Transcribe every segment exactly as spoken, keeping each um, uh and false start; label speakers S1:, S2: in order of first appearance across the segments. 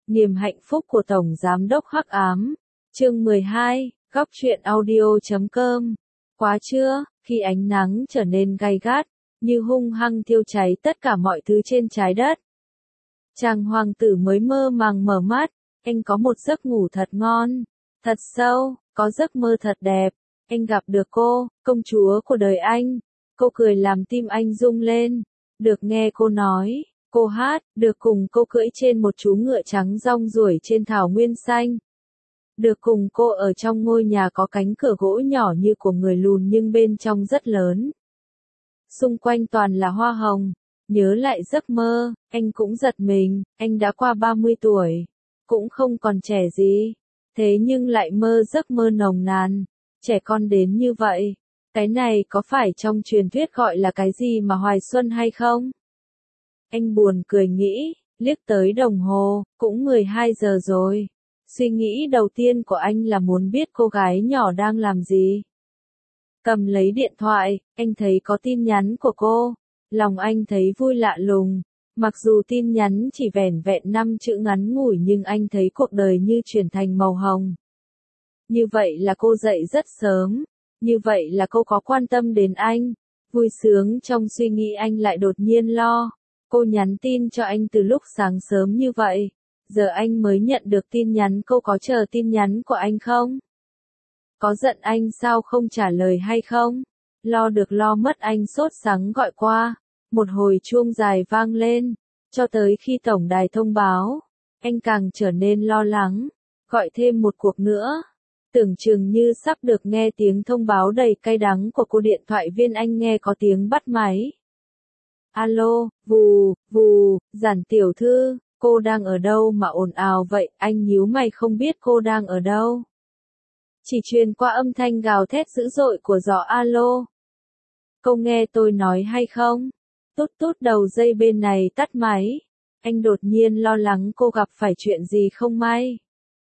S1: Niềm hạnh phúc của Tổng Giám đốc Hắc Ám. Chương mười hai, góc truyện audio chấm com. Quá trưa, khi ánh nắng trở nên gay gắt, như hung hăng thiêu cháy tất cả mọi thứ trên trái đất. Chàng hoàng tử mới mơ màng mở mắt, anh có một giấc ngủ thật ngon, thật sâu, có giấc mơ thật đẹp. Anh gặp được cô, công chúa của đời anh. Cô cười làm tim anh rung lên. Được nghe cô nói, cô hát, được cùng cô cưỡi trên một chú ngựa trắng rong ruổi trên thảo nguyên xanh. Được cùng cô ở trong ngôi nhà có cánh cửa gỗ nhỏ như của người lùn nhưng bên trong rất lớn. Xung quanh toàn là hoa hồng. Nhớ lại giấc mơ, anh cũng giật mình, anh đã qua ba mươi tuổi, cũng không còn trẻ gì. Thế nhưng lại mơ giấc mơ nồng nàn, trẻ con đến như vậy. Cái này có phải trong truyền thuyết gọi là cái gì mà hoài xuân hay không? Anh buồn cười nghĩ, liếc tới đồng hồ, cũng mười hai giờ rồi. Suy nghĩ đầu tiên của anh là muốn biết cô gái nhỏ đang làm gì. Cầm lấy điện thoại, anh thấy có tin nhắn của cô. Lòng anh thấy vui lạ lùng. Mặc dù tin nhắn chỉ vẻn vẹn năm chữ ngắn ngủi nhưng anh thấy cuộc đời như chuyển thành màu hồng. Như vậy là cô dậy rất sớm. Như vậy là cô có quan tâm đến anh. Vui sướng trong suy nghĩ anh lại đột nhiên lo. Cô nhắn tin cho anh từ lúc sáng sớm như vậy. Giờ anh mới nhận được tin nhắn, cô có chờ tin nhắn của anh không? Có giận anh sao không trả lời hay không? Lo được lo mất anh sốt sắng gọi qua. Một hồi chuông dài vang lên. Cho tới khi tổng đài thông báo. Anh càng trở nên lo lắng. Gọi thêm một cuộc nữa. Tưởng chừng như sắp được nghe tiếng thông báo đầy cay đắng của cô điện thoại viên, anh nghe có tiếng bắt máy. Alo, vù, vù, Giản tiểu thư, cô đang ở đâu mà ồn ào vậy? Anh nhíu mày không biết cô đang ở đâu. Chỉ truyền qua âm thanh gào thét dữ dội của gió. Alo. Cô nghe tôi nói hay không? Tút tút đầu dây bên này tắt máy. Anh đột nhiên lo lắng cô gặp phải chuyện gì không may.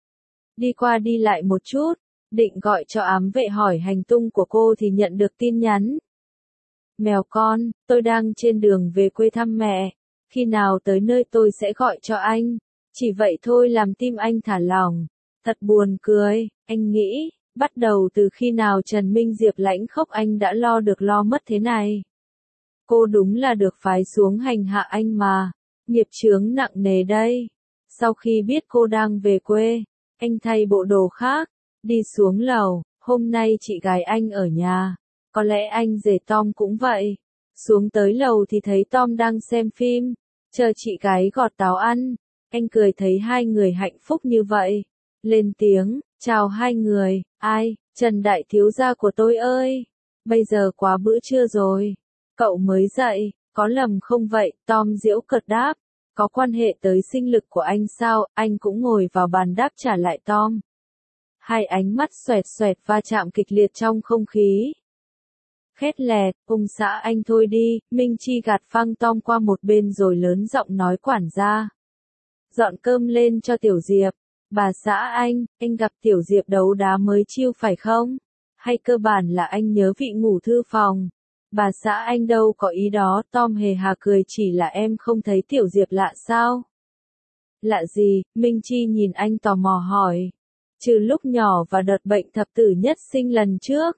S1: Đi qua đi lại một chút, định gọi cho ám vệ hỏi hành tung của cô thì nhận được tin nhắn. Mèo con, tôi đang trên đường về quê thăm mẹ. Khi nào tới nơi tôi sẽ gọi cho anh. Chỉ vậy thôi làm tim anh thả lỏng. Thật buồn cười, anh nghĩ, bắt đầu từ khi nào Trần Minh Diệp lãnh khốc anh đã lo được lo mất thế này. Cô đúng là được phái xuống hành hạ anh mà. Nghiệp chướng nặng nề đây. Sau khi biết cô đang về quê, anh thay bộ đồ khác, đi xuống lầu. Hôm nay chị gái anh ở nhà. Có lẽ anh rể Tom cũng vậy. Xuống tới lầu thì thấy Tom đang xem phim, chờ chị gái gọt táo ăn. Anh cười thấy hai người hạnh phúc như vậy. Lên tiếng, chào hai người. Ai, Trần đại thiếu gia của tôi ơi. Bây giờ quá bữa trưa rồi. Cậu mới dậy, có lầm không vậy? Tom giễu cợt đáp. Có quan hệ tới sinh lực của anh sao? Anh cũng ngồi vào bàn đáp trả lại Tom. Hai ánh mắt xoẹt xoẹt va chạm kịch liệt trong không khí. Khét lẹt, ông xã anh thôi đi. Minh Chi gạt phăng Tom qua một bên rồi lớn giọng nói quản gia. Dọn cơm lên cho Tiểu Diệp. Bà xã anh, anh gặp Tiểu Diệp đấu đá mới chiêu phải không? Hay cơ bản là anh nhớ vị ngủ thư phòng? Bà xã anh đâu có ý đó. Tom hề hà cười, chỉ là em không thấy Tiểu Diệp lạ sao? Lạ gì? Minh Chi nhìn anh tò mò hỏi. Trừ lúc nhỏ và đợt bệnh thập tử nhất sinh lần trước.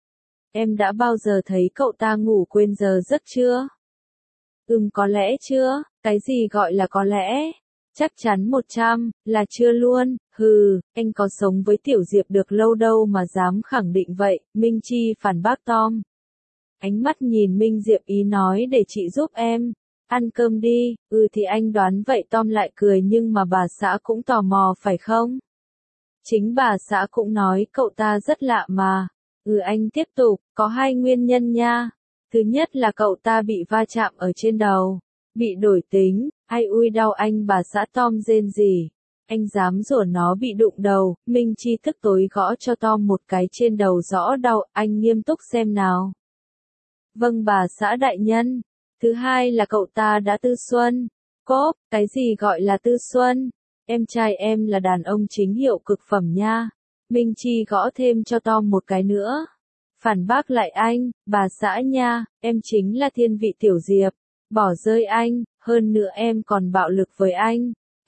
S1: Em đã bao giờ thấy cậu ta ngủ quên giờ giấc chưa? Ừm, có lẽ chưa. Cái gì gọi là có lẽ? Chắc chắn một trăm, là chưa luôn. Hừ, anh có sống với Tiểu Diệp được lâu đâu mà dám khẳng định vậy. Minh Chi phản bác Tom. Ánh mắt nhìn Minh Diệp ý nói để chị giúp em. Ăn cơm đi. Ừ thì anh đoán vậy. Tom lại cười, nhưng mà bà xã cũng tò mò phải không? Chính bà xã cũng nói cậu ta rất lạ mà. Ừ, anh tiếp tục, có hai nguyên nhân nha. Thứ nhất là cậu ta bị va chạm ở trên đầu. Bị đổi tính. Ai ui đau anh, bà xã Tom rên rỉ. Anh dám rủa nó bị đụng đầu. Minh Chi tức tối gõ cho Tom một cái trên đầu rõ đau. Anh nghiêm túc xem nào. Vâng bà xã đại nhân. Thứ hai là cậu ta đã tư xuân. Cốp, cái gì gọi là tư xuân? Em trai em là đàn ông chính hiệu cực phẩm nha. Minh Chi gõ thêm cho Tom một cái nữa. Phản bác lại anh, bà xã nha, em chính là thiên vị Tiểu Diệp. Bỏ rơi anh, hơn nữa em còn bạo lực với anh.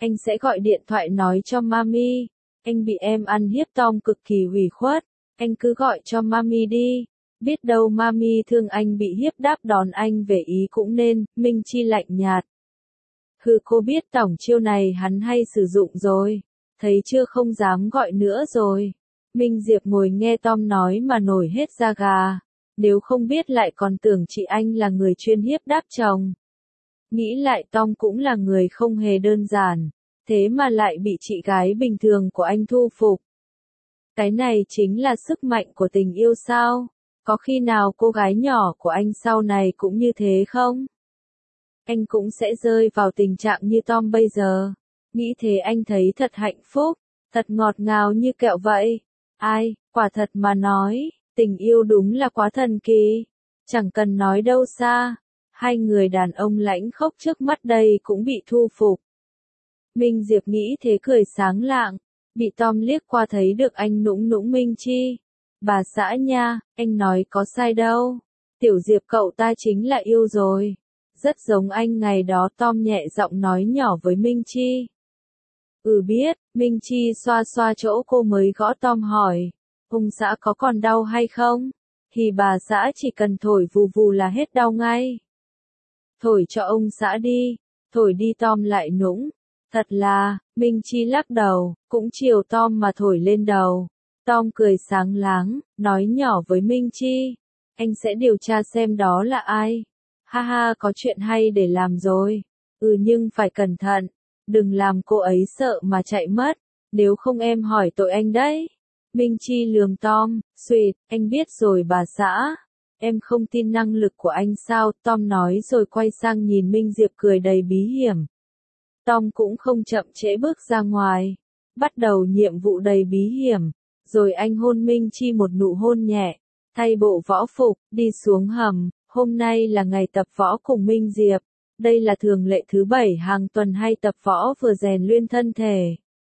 S1: Anh sẽ gọi điện thoại nói cho Mami. Anh bị em ăn hiếp. Tom cực kỳ ủy khuất. Anh cứ gọi cho Mami đi. Biết đâu Mami thương anh bị hiếp đáp đón anh về Ý cũng nên. Minh Chi lạnh nhạt. Hừ, cô biết tổng chiêu này hắn hay sử dụng rồi. Thấy chưa, không dám gọi nữa rồi. Minh Diệp ngồi nghe Tom nói mà nổi hết da gà. Nếu không biết lại còn tưởng chị anh là người chuyên hiếp đáp chồng. Nghĩ lại Tom cũng là người không hề đơn giản. Thế mà lại bị chị gái bình thường của anh thu phục. Cái này chính là sức mạnh của tình yêu sao? Có khi nào cô gái nhỏ của anh sau này cũng như thế không? Anh cũng sẽ rơi vào tình trạng như Tom bây giờ. Nghĩ thế anh thấy thật hạnh phúc, thật ngọt ngào như kẹo vậy. Ai, quả thật mà nói, tình yêu đúng là quá thần kỳ. Chẳng cần nói đâu xa, hai người đàn ông lãnh khốc trước mắt đây cũng bị thu phục. Minh Diệp nghĩ thế cười sáng lạng, bị Tom liếc qua thấy được anh nũng nũng Minh Chi. Bà xã nha, anh nói có sai đâu. Tiểu Diệp cậu ta chính là yêu rồi. Rất giống anh ngày đó. Tom nhẹ giọng nói nhỏ với Minh Chi. Ừ biết. Minh Chi xoa xoa chỗ cô mới gõ. Tom hỏi, ông xã có còn đau hay không? Thì bà xã chỉ cần thổi vù vù là hết đau ngay. Thổi cho ông xã đi. Thổi đi. Tom lại nũng. Thật là, Minh Chi lắc đầu, cũng chiều Tom mà thổi lên đầu. Tom cười sáng láng, nói nhỏ với Minh Chi. Anh sẽ điều tra xem đó là ai. Ha ha, có chuyện hay để làm rồi. Ừ, nhưng phải cẩn thận. Đừng làm cô ấy sợ mà chạy mất. Nếu không em hỏi tội anh đấy. Minh Chi lườm Tom, suýt, anh biết rồi bà xã. Em không tin năng lực của anh sao? Tom nói rồi quay sang nhìn Minh Diệp cười đầy bí hiểm. Tom cũng không chậm trễ bước ra ngoài. Bắt đầu nhiệm vụ đầy bí hiểm. Rồi anh hôn Minh Chi một nụ hôn nhẹ. Thay bộ võ phục, đi xuống hầm. Hôm nay là ngày tập võ cùng Minh Diệp. Đây là thường lệ thứ bảy hàng tuần hay tập võ vừa rèn luyện thân thể,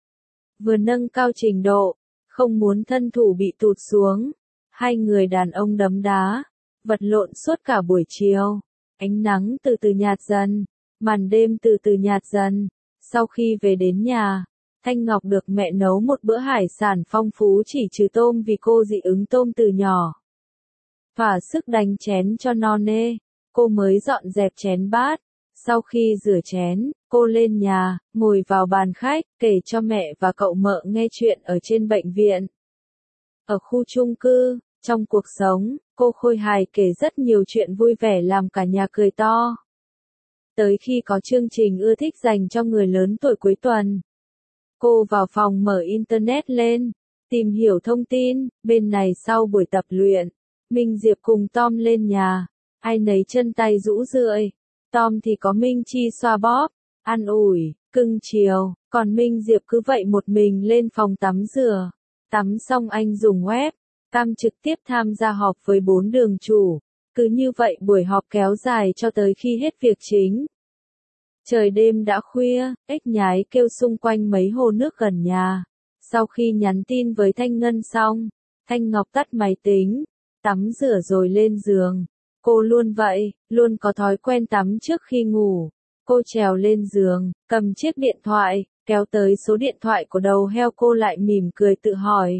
S1: vừa nâng cao trình độ, không muốn thân thủ bị tụt xuống. Hai người đàn ông đấm đá, vật lộn suốt cả buổi chiều. Ánh nắng từ từ nhạt dần, màn đêm từ từ nhạt dần. Sau khi về đến nhà, Thanh Ngọc được mẹ nấu một bữa hải sản phong phú chỉ trừ tôm vì cô dị ứng tôm từ nhỏ. Thỏa sức đánh chén cho no nê, cô mới dọn dẹp chén bát. Sau khi rửa chén, cô lên nhà, ngồi vào bàn khách, kể cho mẹ và cậu mợ nghe chuyện ở trên bệnh viện. Ở khu chung cư, trong cuộc sống, cô khôi hài kể rất nhiều chuyện vui vẻ làm cả nhà cười to. Tới khi có chương trình ưa thích dành cho người lớn tuổi cuối tuần, cô vào phòng mở internet lên, tìm hiểu thông tin. Bên này sau buổi tập luyện, Minh Diệp cùng Tom lên nhà, ai nấy chân tay rũ rượi. Tom thì có Minh Chi xoa bóp, an ủi, cưng chiều, còn Minh Diệp cứ vậy một mình lên phòng tắm rửa. Tắm xong anh dùng web cam trực tiếp tham gia họp với bốn đường chủ. Cứ như vậy buổi họp kéo dài cho tới khi hết việc chính. Trời đêm đã khuya, ếch nhái kêu xung quanh mấy hồ nước gần nhà. Sau khi nhắn tin với Thanh Ngân xong, Thanh Ngọc tắt máy tính, tắm rửa rồi lên giường. Cô luôn vậy, luôn có thói quen tắm trước khi ngủ. Cô trèo lên giường, cầm chiếc điện thoại, kéo tới số điện thoại của đầu heo. Cô lại mỉm cười tự hỏi.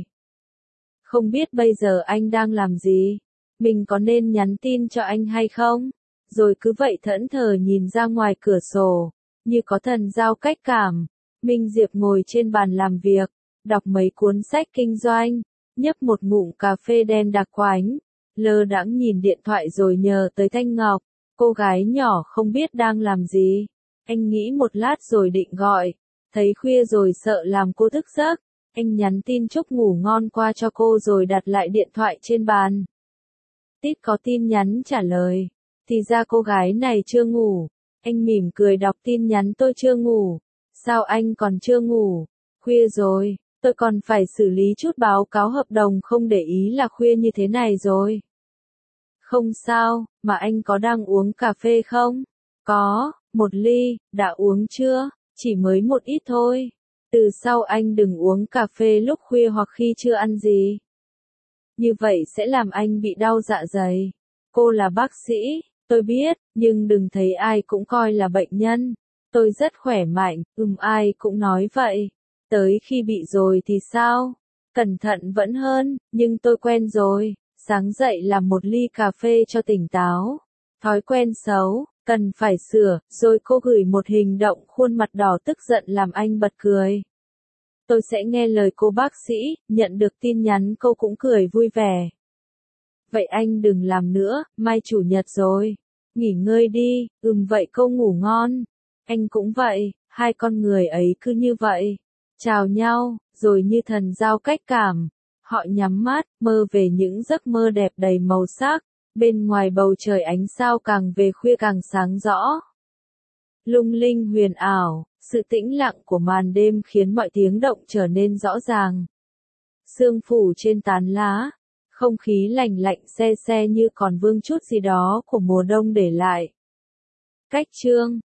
S1: Không biết bây giờ anh đang làm gì? Mình có nên nhắn tin cho anh hay không? Rồi cứ vậy thẫn thờ nhìn ra ngoài cửa sổ, như có thần giao cách cảm. Minh Diệp ngồi trên bàn làm việc, đọc mấy cuốn sách kinh doanh, nhấp một ngụm cà phê đen đặc quánh. Lơ đãng nhìn điện thoại rồi nhờ tới Thanh Ngọc, cô gái nhỏ không biết đang làm gì. Anh nghĩ một lát rồi định gọi, thấy khuya rồi sợ làm cô thức giấc. Anh nhắn tin chúc ngủ ngon qua cho cô rồi đặt lại điện thoại trên bàn. Tít có tin nhắn trả lời, thì ra cô gái này chưa ngủ. Anh mỉm cười đọc tin nhắn, tôi chưa ngủ. Sao anh còn chưa ngủ? Khuya rồi, tôi còn phải xử lý chút báo cáo hợp đồng, không để ý là khuya như thế này rồi. Không sao, mà anh có đang uống cà phê không? Có, một ly, đã uống chưa? Chỉ mới một ít thôi. Từ sau anh đừng uống cà phê lúc khuya hoặc khi chưa ăn gì. Như vậy sẽ làm anh bị đau dạ dày. Cô là bác sĩ, tôi biết, nhưng đừng thấy ai cũng coi là bệnh nhân. Tôi rất khỏe mạnh, ừm ai cũng nói vậy. Tới khi bị rồi thì sao? Cẩn thận vẫn hơn, nhưng tôi quen rồi. Sáng dậy làm một ly cà phê cho tỉnh táo. Thói quen xấu, cần phải sửa, rồi cô gửi một hình động khuôn mặt đỏ tức giận làm anh bật cười. Tôi sẽ nghe lời cô bác sĩ, nhận được tin nhắn cô cũng cười vui vẻ. Vậy anh đừng làm nữa, mai chủ nhật rồi. Nghỉ ngơi đi, ừm vậy cô ngủ ngon. Anh cũng vậy, hai con người ấy cứ như vậy. Chào nhau, rồi như thần giao cách cảm. Họ nhắm mắt, mơ về những giấc mơ đẹp đầy màu sắc. Bên ngoài bầu trời ánh sao càng về khuya càng sáng rõ. Lung linh huyền ảo, sự tĩnh lặng của màn đêm khiến mọi tiếng động trở nên rõ ràng. Sương phủ trên tán lá, không khí lành lạnh se se như còn vương chút gì đó của mùa đông để lại. Cách chương